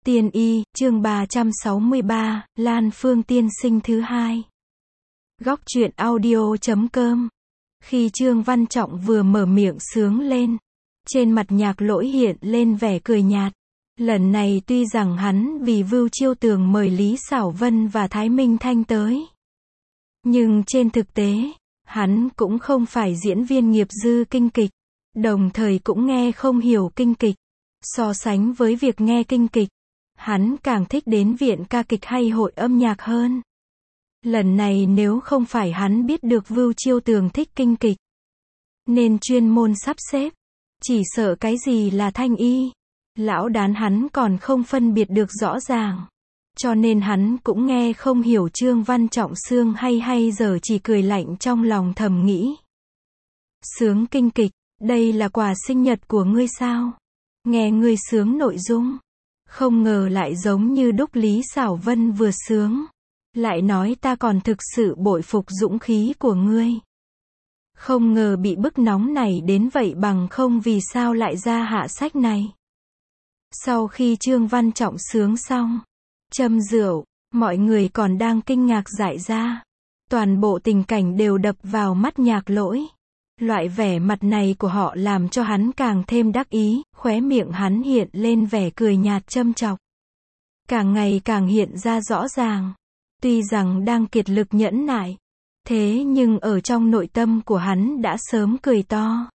Tiên y, chương 363, Lan Phương tiên sinh thứ hai. Góc truyện audio.com. Khi Trương Văn Trọng vừa mở miệng sướng lên, trên mặt Nhạc Lỗi hiện lên vẻ cười nhạt. Lần này tuy rằng hắn vì Vưu Chiêu Tường mời Lý Xảo Vân và Thái Minh Thanh tới, nhưng trên thực tế, hắn cũng không phải diễn viên nghiệp dư kinh kịch, đồng thời cũng nghe không hiểu kinh kịch. So sánh với việc nghe kinh kịch, hắn càng thích đến viện ca kịch hay hội âm nhạc hơn. Lần này nếu không phải hắn biết được Vưu Chiêu Tường thích kinh kịch, nên chuyên môn sắp xếp, chỉ sợ cái gì là thanh y, lão đán hắn còn không phân biệt được rõ ràng. Cho nên hắn cũng nghe không hiểu Trương Văn Trọng sướng hay giờ chỉ cười lạnh trong lòng thầm nghĩ. Sướng kinh kịch, đây là quà sinh nhật của ngươi sao? Nghe ngươi sướng nội dung, không ngờ lại giống như đúc Lý Xảo Vân vừa sướng. Lại nói ta còn thực sự bội phục dũng khí của ngươi. Không ngờ bị bức nóng này đến vậy, bằng không vì sao lại ra hạ sách này. Sau khi Trương Văn Trọng sướng xong, châm rượu, mọi người còn đang kinh ngạc dại ra. Toàn bộ tình cảnh đều đập vào mắt Nhạc Lỗi. Loại vẻ mặt này của họ làm cho hắn càng thêm đắc ý, khóe miệng hắn hiện lên vẻ cười nhạt châm chọc. Càng ngày càng hiện ra rõ ràng. Tuy rằng đang kiệt lực nhẫn nại, thế nhưng ở trong nội tâm của hắn đã sớm cười to.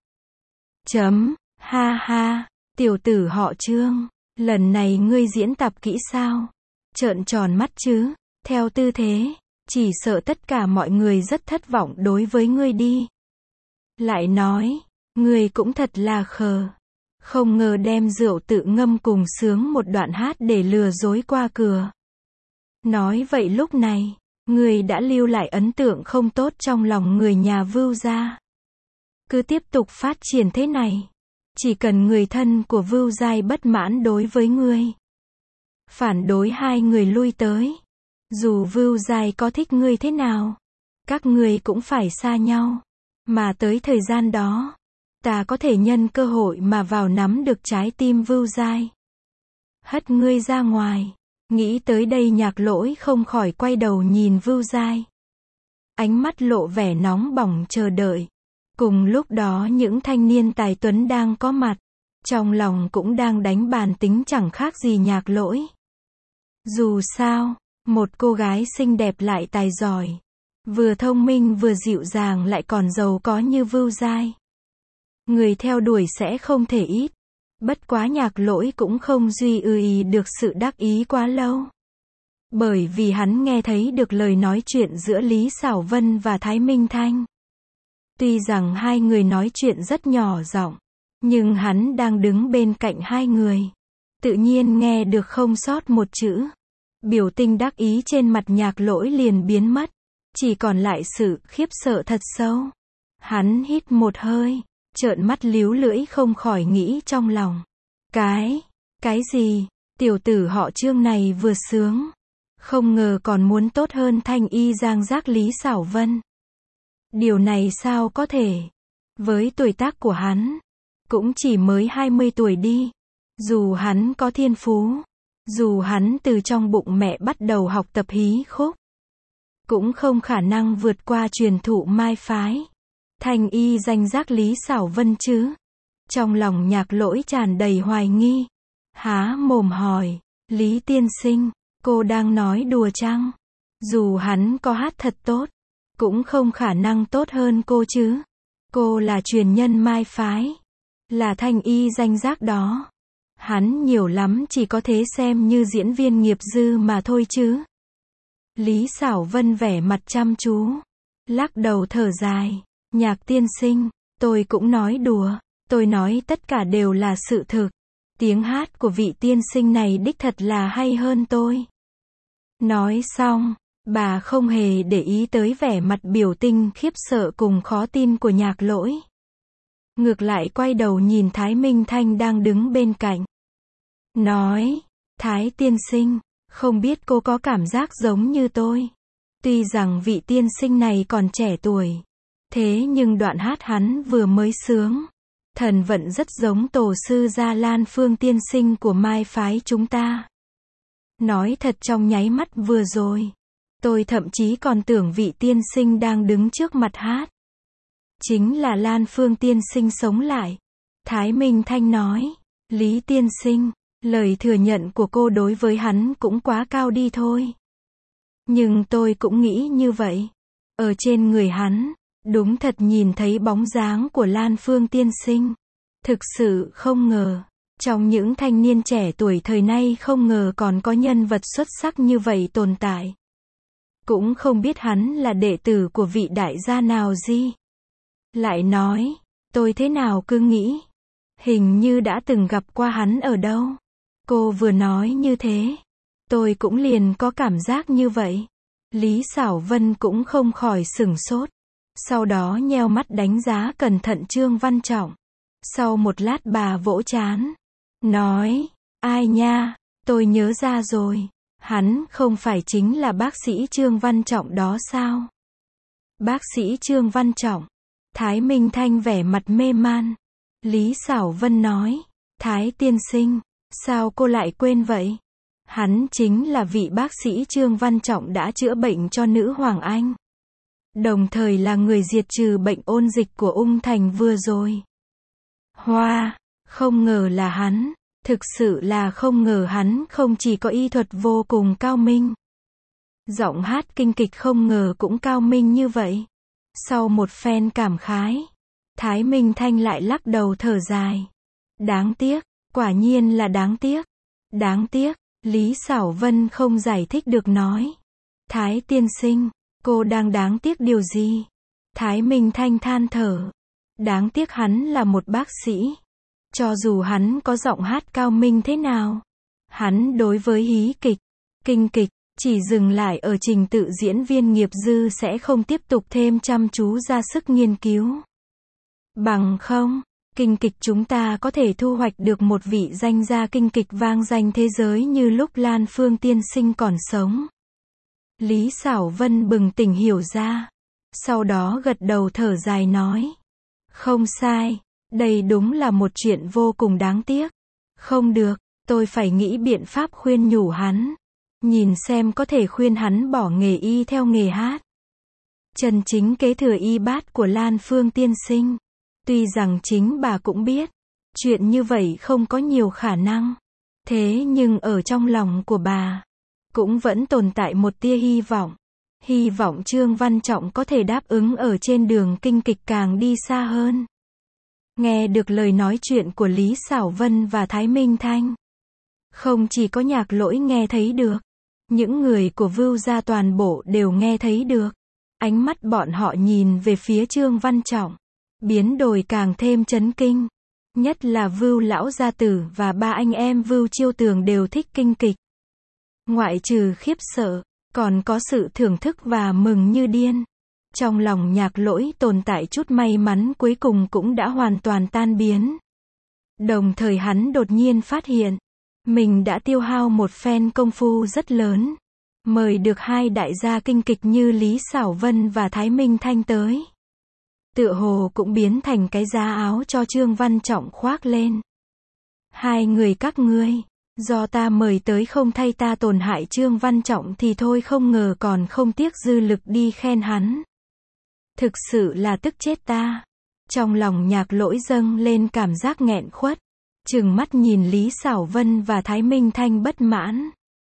Ha ha, tiểu tử họ Trương, lần này ngươi diễn tập kỹ sao? Trợn tròn mắt chứ, theo tư thế, chỉ sợ tất cả mọi người rất thất vọng đối với ngươi đi. Lại nói, ngươi cũng thật là khờ. Không ngờ đem rượu tự ngâm cùng sướng một đoạn hát để lừa dối qua cửa. Nói vậy lúc này, ngươi đã lưu lại ấn tượng không tốt trong lòng người nhà Vưu gia. Cứ tiếp tục phát triển thế này, chỉ cần người thân của Vưu Giai bất mãn đối với ngươi, phản đối hai người lui tới, dù Vưu Giai có thích ngươi thế nào, các ngươi cũng phải xa nhau. Mà tới thời gian đó, ta có thể nhân cơ hội mà vào nắm được trái tim Vưu Giai, hất ngươi ra ngoài. Nghĩ tới đây Nhạc Lỗi không khỏi quay đầu nhìn Vưu Giai. Ánh mắt lộ vẻ nóng bỏng chờ đợi. Cùng lúc đó những thanh niên tài tuấn đang có mặt, trong lòng cũng đang đánh bàn tính chẳng khác gì Nhạc Lỗi. Dù sao, một cô gái xinh đẹp lại tài giỏi, vừa thông minh vừa dịu dàng lại còn giàu có như Vưu Giai, người theo đuổi sẽ không thể ít. Bất quá Nhạc Lỗi cũng không duy ý được sự đắc ý quá lâu. Bởi vì hắn nghe thấy được lời nói chuyện giữa Lý Xảo Vân và Thái Minh Thanh. Tuy rằng hai người nói chuyện rất nhỏ giọng, nhưng hắn đang đứng bên cạnh hai người, tự nhiên nghe được không sót một chữ. Biểu tình đắc ý trên mặt Nhạc Lỗi liền biến mất, chỉ còn lại sự khiếp sợ thật sâu. Hắn hít một hơi, trợn mắt líu lưỡi không khỏi nghĩ trong lòng. Cái gì? Tiểu tử họ Trương này vừa sướng, không ngờ còn muốn tốt hơn thanh y giang giác Lý Xảo Vân. Điều này sao có thể? Với tuổi tác của hắn, cũng chỉ mới 20 tuổi đi. Dù hắn có thiên phú, dù hắn từ trong bụng mẹ bắt đầu học tập hí khúc, cũng không khả năng vượt qua truyền thụ Mai phái thanh y danh giác Lý Xảo Vân chứ. Trong lòng Nhạc Lỗi tràn đầy hoài nghi, há mồm hỏi, Lý tiên sinh, cô đang nói đùa chăng? Dù hắn có hát thật tốt, cũng không khả năng tốt hơn cô chứ. Cô là truyền nhân Mai phái, là thanh y danh giác đó. Hắn nhiều lắm chỉ có thể xem như diễn viên nghiệp dư mà thôi chứ. Lý Xảo Vân vẻ mặt chăm chú, lắc đầu thở dài. Nhạc tiên sinh, tôi cũng nói đùa, tôi nói tất cả đều là sự thực. Tiếng hát của vị tiên sinh này đích thật là hay hơn tôi. Nói xong, bà không hề để ý tới vẻ mặt biểu tình khiếp sợ cùng khó tin của Nhạc Lỗi. Ngược lại quay đầu nhìn Thái Minh Thanh đang đứng bên cạnh. Nói, Thái tiên sinh, không biết cô có cảm giác giống như tôi. Tuy rằng vị tiên sinh này còn trẻ tuổi, thế nhưng đoạn hát hắn vừa mới sướng, thần vận rất giống tổ sư gia Lan Phương tiên sinh của Mai phái chúng ta. Nói thật trong nháy mắt vừa rồi, tôi thậm chí còn tưởng vị tiên sinh đang đứng trước mặt hát chính là Lan Phương tiên sinh sống lại. Thái Minh Thanh nói, Lý tiên sinh, lời thừa nhận của cô đối với hắn cũng quá cao đi thôi. Nhưng tôi cũng nghĩ như vậy. Ở trên người hắn, đúng thật nhìn thấy bóng dáng của Lan Phương tiên sinh. Thực sự không ngờ, trong những thanh niên trẻ tuổi thời nay không ngờ còn có nhân vật xuất sắc như vậy tồn tại. Cũng không biết hắn là đệ tử của vị đại gia nào gì. Lại nói, tôi thế nào cứ nghĩ, hình như đã từng gặp qua hắn ở đâu. Cô vừa nói như thế, tôi cũng liền có cảm giác như vậy. Lý Sảo Vân cũng không khỏi sửng sốt. Sau đó nheo mắt đánh giá cẩn thận Trương Văn Trọng. Sau một lát bà vỗ trán, nói, ai nha, tôi nhớ ra rồi, hắn không phải chính là bác sĩ Trương Văn Trọng đó sao? Bác sĩ Trương Văn Trọng. Thái Minh Thanh vẻ mặt mê man. Lý Sảo Vân nói, Thái tiên sinh, sao cô lại quên vậy? Hắn chính là vị bác sĩ Trương Văn Trọng đã chữa bệnh cho nữ Hoàng Anh. Đồng thời là người diệt trừ bệnh ôn dịch của Ung Thành vừa rồi. Hoa, không ngờ là hắn, thực sự là không ngờ hắn không chỉ có y thuật vô cùng cao minh. Giọng hát kinh kịch không ngờ cũng cao minh như vậy. Sau một phen cảm khái, Thái Minh Thanh lại lắc đầu thở dài. Đáng tiếc, quả nhiên là đáng tiếc. Đáng tiếc, Lý Sảo Vân không giải thích được nói. Thái tiên sinh, cô đang đáng tiếc điều gì? Thái Minh Thanh than thở. Đáng tiếc hắn là một bác sĩ. Cho dù hắn có giọng hát cao minh thế nào, hắn đối với hí kịch, kinh kịch, chỉ dừng lại ở trình tự diễn viên nghiệp dư sẽ không tiếp tục thêm chăm chú ra sức nghiên cứu. Bằng không, kinh kịch chúng ta có thể thu hoạch được một vị danh gia kinh kịch vang danh thế giới như lúc Lan Phương tiên sinh còn sống. Lý Sảo Vân bừng tỉnh hiểu ra. Sau đó gật đầu thở dài nói. Không sai, đây đúng là một chuyện vô cùng đáng tiếc. Không được, tôi phải nghĩ biện pháp khuyên nhủ hắn. Nhìn xem có thể khuyên hắn bỏ nghề y theo nghề hát. Chân chính kế thừa y bát của Lan Phương tiên sinh. Tuy rằng chính bà cũng biết, chuyện như vậy không có nhiều khả năng. Thế nhưng ở trong lòng của bà, cũng vẫn tồn tại một tia hy vọng. Hy vọng Trương Văn Trọng có thể đáp ứng ở trên đường kinh kịch càng đi xa hơn. Nghe được lời nói chuyện của Lý Sảo Vân và Thái Minh Thanh. Không chỉ có Nhạc Lỗi nghe thấy được. Những người của Vưu gia toàn bộ đều nghe thấy được. Ánh mắt bọn họ nhìn về phía Trương Văn Trọng. Biến đổi càng thêm chấn kinh. Nhất là Vưu lão gia tử và ba anh em Vưu Chiêu Tường đều thích kinh kịch. Ngoại trừ khiếp sợ, còn có sự thưởng thức và mừng như điên. Trong lòng Nhạc Lỗi tồn tại chút may mắn cuối cùng cũng đã hoàn toàn tan biến. Đồng thời hắn đột nhiên phát hiện, mình đã tiêu hao một phen công phu rất lớn. Mời được hai đại gia kinh kịch như Lý Sảo Vân và Thái Minh Thanh tới. Tựa hồ cũng biến thành cái giá áo cho Trương Văn Trọng khoác lên. Hai người các ngươi, do ta mời tới không thay ta tổn hại Trương Văn Trọng thì thôi, không ngờ còn không tiếc dư lực đi khen hắn. Thực sự là tức chết ta. Trong lòng Nhạc Lỗi dâng lên cảm giác nghẹn khuất. Trừng mắt nhìn Lý Sảo Vân và Thái Minh Thanh bất mãn.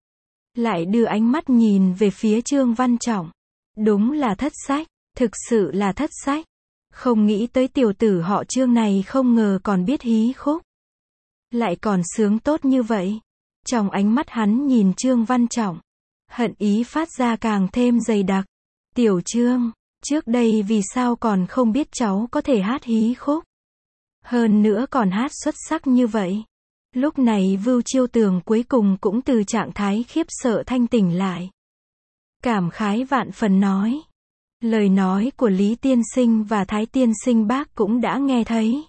Lại đưa ánh mắt nhìn về phía Trương Văn Trọng. Đúng là thất sách, thực sự là thất sách. Không nghĩ tới tiểu tử họ Trương này không ngờ còn biết hí khúc. Lại còn sướng tốt như vậy. Trong ánh mắt hắn nhìn Trương Văn Trọng, hận ý phát ra càng thêm dày đặc. Tiểu Trương, trước đây vì sao còn không biết cháu có thể hát hí khúc? Hơn nữa còn hát xuất sắc như vậy. Lúc này Vưu Chiêu Tường cuối cùng cũng từ trạng thái khiếp sợ thanh tỉnh lại. Cảm khái vạn phần nói. Lời nói của Lý tiên sinh và Thái tiên sinh bác cũng đã nghe thấy.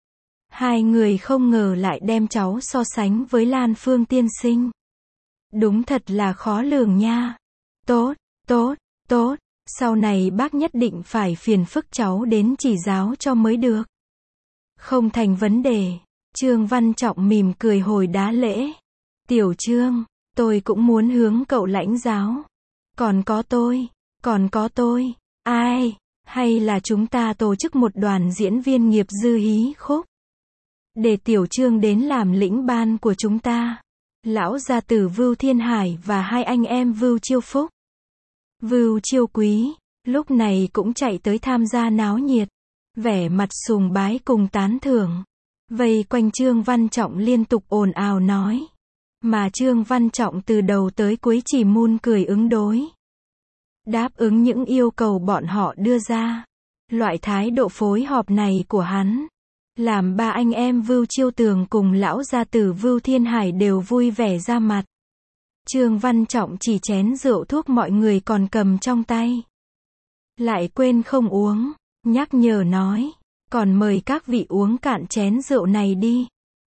Hai người không ngờ lại đem cháu so sánh với Lan Phương tiên sinh. Đúng thật là khó lường nha. Tốt, tốt, tốt, sau này bác nhất định phải phiền phức cháu đến chỉ giáo cho mới được. Không thành vấn đề. Trương Văn Trọng mỉm cười hồi đáp lễ. Tiểu Trương, Tôi cũng muốn hướng cậu lãnh giáo. Còn có tôi. Ai, hay là chúng ta tổ chức một đoàn diễn viên nghiệp dư hí khúc. Để Tiểu Trương đến làm lĩnh ban của chúng ta. Lão gia tử Vưu Thiên Hải và hai anh em Vưu Chiêu Phúc, Vưu Chiêu Quý, lúc này cũng chạy tới tham gia náo nhiệt. Vẻ mặt sùng bái cùng tán thưởng. Vây quanh Trương Văn Trọng liên tục ồn ào nói. Mà Trương Văn Trọng từ đầu tới cuối chỉ mun cười ứng đối. Đáp ứng những yêu cầu bọn họ đưa ra. Loại thái độ phối hợp này của hắn, làm ba anh em Vưu Chiêu Tường cùng lão gia tử Vưu Thiên Hải đều vui vẻ ra mặt. Trương Văn Trọng chỉ chén rượu thuốc mọi người còn cầm trong tay. Lại quên không uống, nhắc nhở nói. Còn mời các vị uống cạn chén rượu này đi.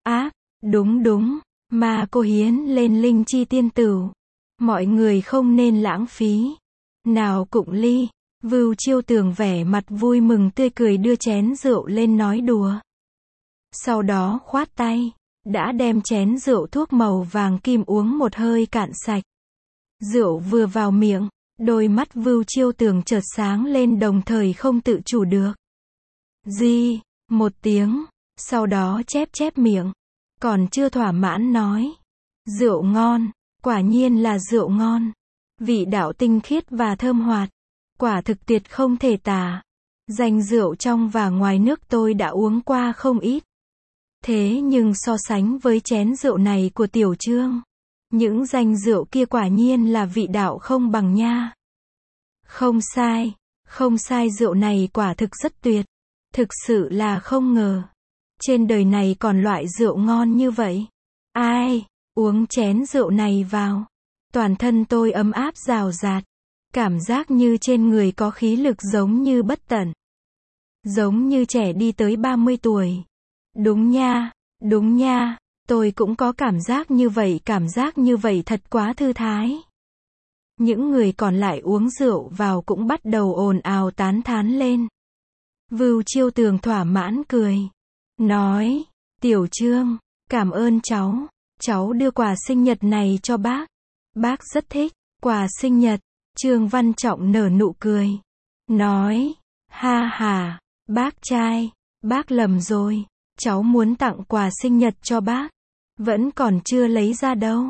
Đúng, mà cô hiến lên linh chi tiên tửu. Mọi người không nên lãng phí. Nào cụng ly. Vưu Chiêu Tường vẻ mặt vui mừng tươi cười đưa chén rượu lên nói đùa. Sau đó khoát tay, đã đem chén rượu thuốc màu vàng kim uống một hơi cạn sạch. Rượu vừa vào miệng, đôi mắt Vưu Chiêu Tường chợt sáng lên đồng thời không tự chủ được. Di, một tiếng, sau đó chép miệng, còn chưa thỏa mãn nói. Rượu ngon, quả nhiên là rượu ngon. Vị đạo tinh khiết và thơm hoạt, quả thực tuyệt không thể tả. Danh rượu trong và ngoài nước tôi đã uống qua không ít. Thế nhưng so sánh với chén rượu này của Tiểu Trương, những danh rượu kia quả nhiên là vị đạo không bằng nha. Không sai, rượu này quả thực rất tuyệt. Thực sự là không ngờ. Trên đời này còn loại rượu ngon như vậy. Ai, uống chén rượu này vào. Toàn thân tôi ấm áp rào rạt. Cảm giác như trên người có khí lực giống như bất tận. Giống như trẻ đi tới 30 tuổi. Đúng nha, tôi cũng có cảm giác như vậy thật quá thư thái. Những người còn lại uống rượu vào cũng bắt đầu ồn ào tán thán lên. Vưu Chiêu Tường thỏa mãn cười. Nói, Tiểu Trương, cảm ơn cháu đưa quà sinh nhật này cho bác. Bác rất thích, quà sinh nhật. Trương Văn Trọng nở nụ cười. Nói, ha, bác trai, bác lầm rồi. Cháu muốn tặng quà sinh nhật cho bác. Vẫn còn chưa lấy ra đâu.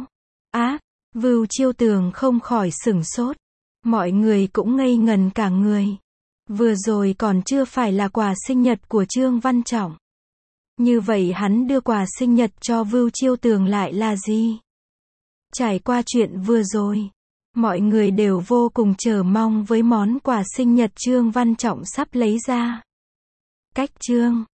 Vưu Chiêu Tường không khỏi sửng sốt. Mọi người cũng ngây ngần cả người. Vừa rồi còn chưa phải là quà sinh nhật của Trương Văn Trọng. Như vậy hắn đưa quà sinh nhật cho Vưu Chiêu Tường lại là gì? Trải qua chuyện vừa rồi, mọi người đều vô cùng chờ mong với món quà sinh nhật Trương Văn Trọng sắp lấy ra. Cách Trương